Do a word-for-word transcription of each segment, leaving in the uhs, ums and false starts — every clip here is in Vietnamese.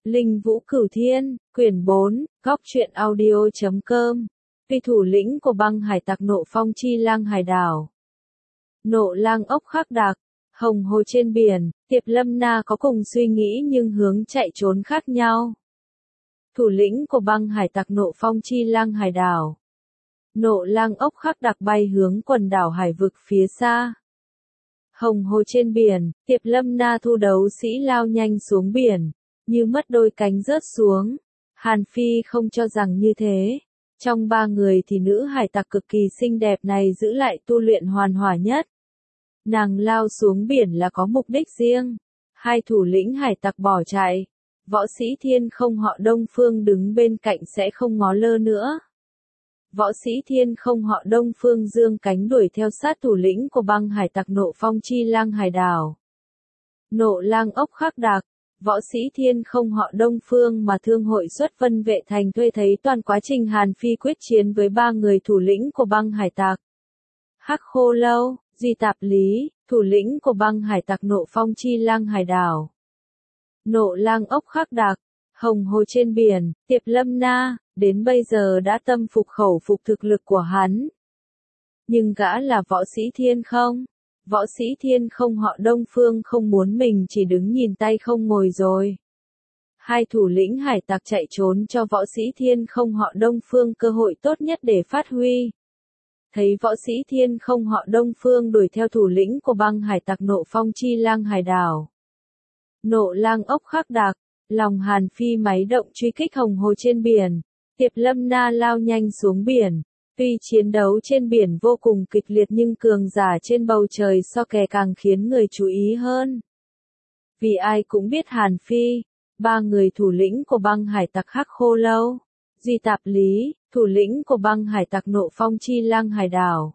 Linh Vũ Cửu Thiên, quyển bốn, góc truyện audio chấm com. Tuy thủ lĩnh của băng hải tặc Nộ Phong Chi Lang hải đảo. Nộ Lang ốc khắc đặc, hồng hồ trên biển, Tiệp Lâm Na có cùng suy nghĩ nhưng hướng chạy trốn khác nhau. Thủ lĩnh của băng hải tặc Nộ Phong Chi Lang hải đảo. Nộ Lang ốc khắc đặc bay hướng quần đảo hải vực phía xa. Hồng hồ trên biển, Tiệp Lâm Na thu đấu sĩ lao nhanh xuống biển, như mất đôi cánh rớt xuống. Hàn Phi không cho rằng như thế. Trong ba người thì nữ hải tặc cực kỳ xinh đẹp này giữ lại tu luyện hoàn hỏa nhất. Nàng lao xuống biển là có mục đích riêng. Hai thủ lĩnh hải tặc bỏ chạy. Võ sĩ Thiên Không họ Đông Phương đứng bên cạnh sẽ không ngó lơ nữa. Võ sĩ Thiên Không họ Đông Phương dương cánh đuổi theo sát thủ lĩnh của băng hải tặc Nộ Phong Chi Lang hải đảo. Nộ Lang ốc khắc đặc, võ sĩ Thiên Không họ Đông Phương mà thương hội xuất Vân Vệ Thành thuê thấy toàn quá trình Hàn Phi quyết chiến với ba người thủ lĩnh của băng hải tặc. Hắc Khô Lâu, Duy Tạp Lý, thủ lĩnh của băng hải tặc Nộ Phong Chi Lang hải đảo. Nộ Lang ốc khắc đặc, hồng hồ trên biển, Tiệp Lâm Na, đến bây giờ đã tâm phục khẩu phục thực lực của hắn. Nhưng gã là võ sĩ Thiên Không. Võ sĩ Thiên Không họ Đông Phương không muốn mình chỉ đứng nhìn tay không ngồi rồi. Hai thủ lĩnh hải tặc chạy trốn cho võ sĩ Thiên Không họ Đông Phương cơ hội tốt nhất để phát huy. Thấy võ sĩ Thiên Không họ Đông Phương đuổi theo thủ lĩnh của băng hải tặc Nộ Phong Chi Lang hải đảo. Nộ Lang ốc khắc đặc, lòng Hàn Phi máy động truy kích hồng hồ trên biển. Tiệp Lâm Na lao nhanh xuống biển. Tuy chiến đấu trên biển vô cùng kịch liệt nhưng cường giả trên bầu trời so kè càng khiến người chú ý hơn. Vì ai cũng biết Hàn Phi, ba người thủ lĩnh của băng hải tặc Hắc Khô Lâu, Duy Tạp Lý, thủ lĩnh của băng hải tặc Nộ Phong Chi Lang hải đảo.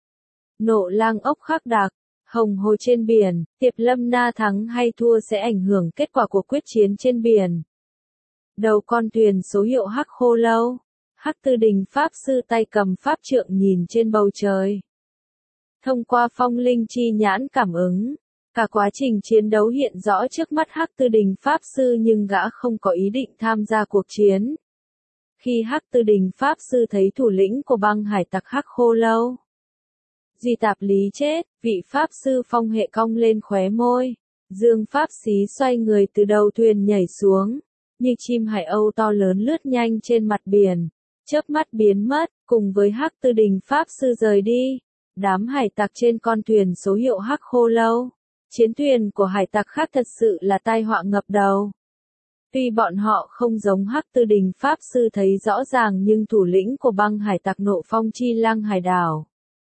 Nộ Lang ốc khắc đặc, hồng hồ trên biển, Tiệp Lâm Na thắng hay thua sẽ ảnh hưởng kết quả của quyết chiến trên biển. Đầu con thuyền số hiệu Hắc Khô Lâu. Hắc Tư Đình Pháp Sư tay cầm pháp trượng nhìn trên bầu trời. Thông qua phong linh chi nhãn cảm ứng, cả quá trình chiến đấu hiện rõ trước mắt Hắc Tư Đình Pháp Sư nhưng gã không có ý định tham gia cuộc chiến. Khi Hắc Tư Đình Pháp Sư thấy thủ lĩnh của băng hải tặc Hắc Khô Lâu, Duy Tạp Lý chết, vị Pháp Sư phong hệ cong lên khóe môi. Dương Pháp Xí xoay người từ đầu thuyền nhảy xuống, như chim hải âu to lớn lướt nhanh trên mặt biển. Chớp mắt biến mất, cùng với Hắc Tư Đình Pháp Sư rời đi. Đám hải tặc trên con thuyền số hiệu Hắc Khô Lâu. Chiến thuyền của hải tặc khác thật sự là tai họa ngập đầu. Tuy bọn họ không giống Hắc Tư Đình Pháp Sư thấy rõ ràng nhưng thủ lĩnh của băng hải tặc Nộ Phong Chi Lang hải đảo.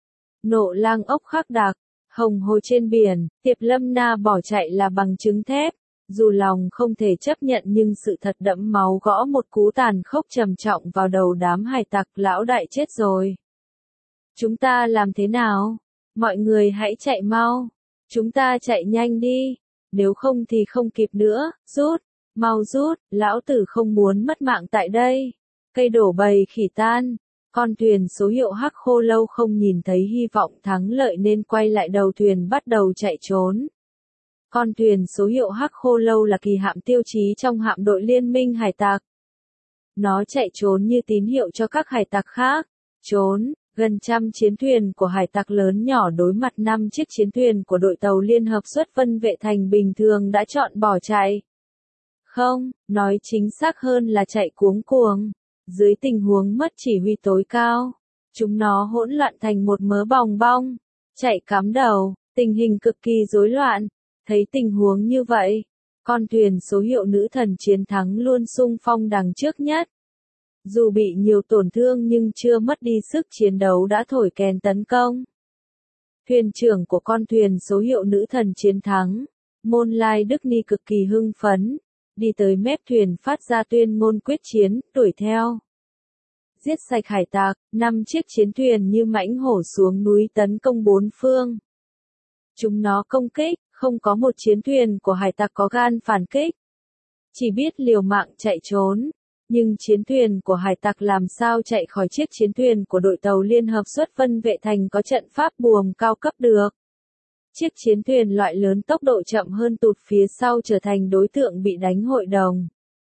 Nộ Lang ốc khắc đặc, hồng hồ trên biển, Tiệp Lâm Na bỏ chạy là bằng chứng thép. Dù lòng không thể chấp nhận nhưng sự thật đẫm máu gõ một cú tàn khốc trầm trọng vào đầu đám hải tặc. Lão đại chết rồi. Chúng ta làm thế nào? Mọi người hãy chạy mau. Chúng ta chạy nhanh đi. Nếu không thì không kịp nữa. Rút. Mau rút. Lão tử không muốn mất mạng tại đây. Cây đổ bầy khỉ tan. Con thuyền số hiệu Hắc Khô Lâu không nhìn thấy hy vọng thắng lợi nên quay lại đầu thuyền bắt đầu chạy trốn. Con thuyền số hiệu Hắc Khô Lâu là kỳ hạm tiêu chí trong hạm đội liên minh hải tặc. Nó chạy trốn như tín hiệu cho các hải tặc khác. Trốn, gần trăm chiến thuyền của hải tặc lớn nhỏ đối mặt năm chiếc chiến thuyền của đội tàu Liên Hợp xuất Vân Vệ Thành bình thường đã chọn bỏ chạy. Không, nói chính xác hơn là chạy cuống cuồng. Dưới tình huống mất chỉ huy tối cao, chúng nó hỗn loạn thành một mớ bòng bong, chạy cắm đầu, tình hình cực kỳ rối loạn. Thấy tình huống như vậy, con thuyền số hiệu Nữ Thần Chiến Thắng luôn xung phong đằng trước nhất. Dù bị nhiều tổn thương nhưng chưa mất đi sức chiến đấu đã thổi kèn tấn công. Thuyền trưởng của con thuyền số hiệu Nữ Thần Chiến Thắng, Môn Lai Đức Ni cực kỳ hưng phấn, đi tới mép thuyền phát ra tuyên ngôn quyết chiến, đuổi theo. Giết sạch hải tặc, năm chiếc chiến thuyền như mãnh hổ xuống núi tấn công bốn phương. Chúng nó công kích. Không có một chiến thuyền của hải tặc có gan phản kích. Chỉ biết liều mạng chạy trốn. Nhưng chiến thuyền của hải tặc làm sao chạy khỏi chiếc chiến thuyền của đội tàu Liên Hợp xuất Vân Vệ Thành có trận pháp buồm cao cấp được. Chiếc chiến thuyền loại lớn tốc độ chậm hơn tụt phía sau trở thành đối tượng bị đánh hội đồng.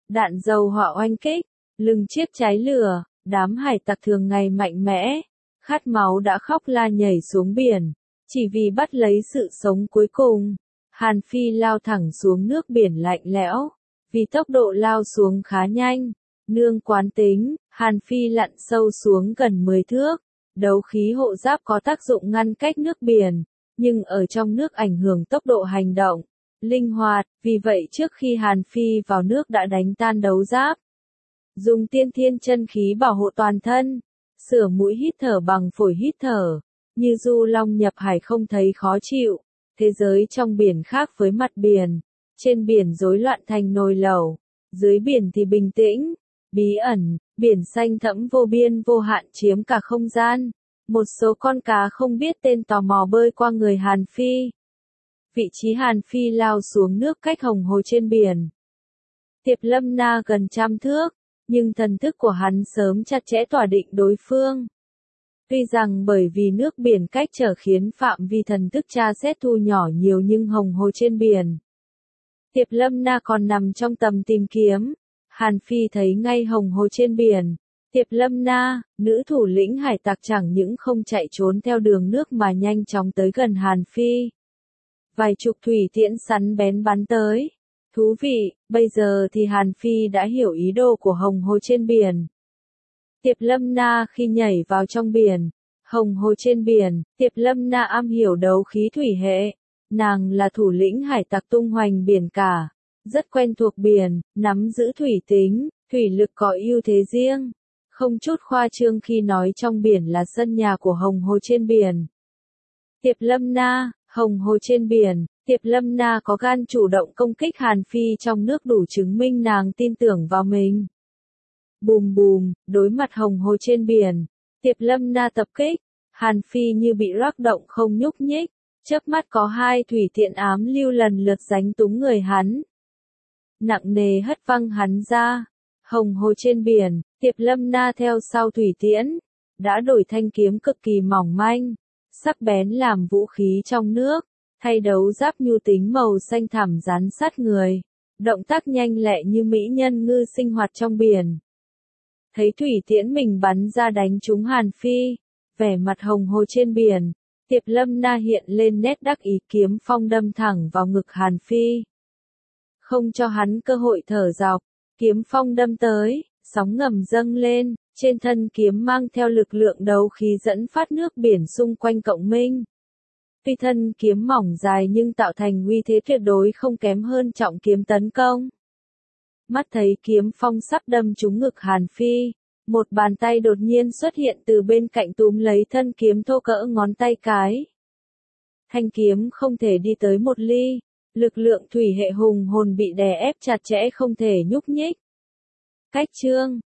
Đạn dầu hỏa oanh kích, lưng chiếc cháy lửa, đám hải tặc thường ngày mạnh mẽ, khát máu đã khóc la nhảy xuống biển, chỉ vì bắt lấy sự sống cuối cùng. Hàn Phi lao thẳng xuống nước biển lạnh lẽo, vì tốc độ lao xuống khá nhanh, nương quán tính, Hàn Phi lặn sâu xuống gần mười thước, đấu khí hộ giáp có tác dụng ngăn cách nước biển, nhưng ở trong nước ảnh hưởng tốc độ hành động, linh hoạt, vì vậy trước khi Hàn Phi vào nước đã đánh tan đấu giáp. Dùng tiên thiên chân khí bảo hộ toàn thân, sửa mũi hít thở bằng phổi hít thở, như du long nhập hải không thấy khó chịu. Thế giới trong biển khác với mặt biển, trên biển rối loạn thành nồi lẩu, dưới biển thì bình tĩnh, bí ẩn, biển xanh thẫm vô biên vô hạn chiếm cả không gian. Một số con cá không biết tên tò mò bơi qua người Hàn Phi. Vị trí Hàn Phi lao xuống nước cách hồng hồ trên biển. Tiệp Lâm Na gần trăm thước, nhưng thần thức của hắn sớm chặt chẽ tỏa định đối phương. Tuy rằng bởi vì nước biển cách trở khiến phạm vi thần thức tra xét thu nhỏ nhiều nhưng hồng hồ trên biển. Tiệp Lâm Na còn nằm trong tầm tìm kiếm. Hàn Phi thấy ngay hồng hồ trên biển. Tiệp Lâm Na, nữ thủ lĩnh hải tặc chẳng những không chạy trốn theo đường nước mà nhanh chóng tới gần Hàn Phi. Vài chục thủy tiễn sắn bén bắn tới. Thú vị, bây giờ thì Hàn Phi đã hiểu ý đồ của hồng hồ trên biển. Tiệp Lâm Na khi nhảy vào trong biển, hồng hồ trên biển, Tiệp Lâm Na am hiểu đấu khí thủy hệ. Nàng là thủ lĩnh hải tặc tung hoành biển cả, rất quen thuộc biển, nắm giữ thủy tính, thủy lực có ưu thế riêng. Không chút khoa trương khi nói trong biển là sân nhà của hồng hồ trên biển. Tiệp Lâm Na, hồng hồ trên biển, Tiệp Lâm Na có gan chủ động công kích Hàn Phi trong nước đủ chứng minh nàng tin tưởng vào mình. Bùm bùm, đối mặt hồng hồ trên biển, Tiệp Lâm Na tập kích, Hàn Phi như bị rắc động không nhúc nhích, chớp mắt có hai thủy tiện ám lưu lần lượt đánh túng người hắn. Nặng nề hất văng hắn ra, hồng hồ trên biển, Tiệp Lâm Na theo sau thủy tiễn, đã đổi thanh kiếm cực kỳ mỏng manh, sắc bén làm vũ khí trong nước, thay đấu giáp nhu tính màu xanh thẳm rắn sát người, động tác nhanh lẹ như mỹ nhân ngư sinh hoạt trong biển. Thấy thủy tiễn mình bắn ra đánh trúng Hàn Phi, vẻ mặt hồng hồ trên biển, Tiệp Lâm Na hiện lên nét đắc ý, kiếm phong đâm thẳng vào ngực Hàn Phi. Không cho hắn cơ hội thở dọc, kiếm phong đâm tới, sóng ngầm dâng lên, trên thân kiếm mang theo lực lượng đấu khí dẫn phát nước biển xung quanh cộng minh. Tuy thân kiếm mỏng dài nhưng tạo thành uy thế tuyệt đối không kém hơn trọng kiếm tấn công. Mắt thấy kiếm phong sắp đâm trúng ngực Hàn Phi, một bàn tay đột nhiên xuất hiện từ bên cạnh túm lấy thân kiếm thô cỡ ngón tay cái. Thanh kiếm không thể đi tới một ly, lực lượng thủy hệ hùng hồn bị đè ép chặt chẽ không thể nhúc nhích. Cách chương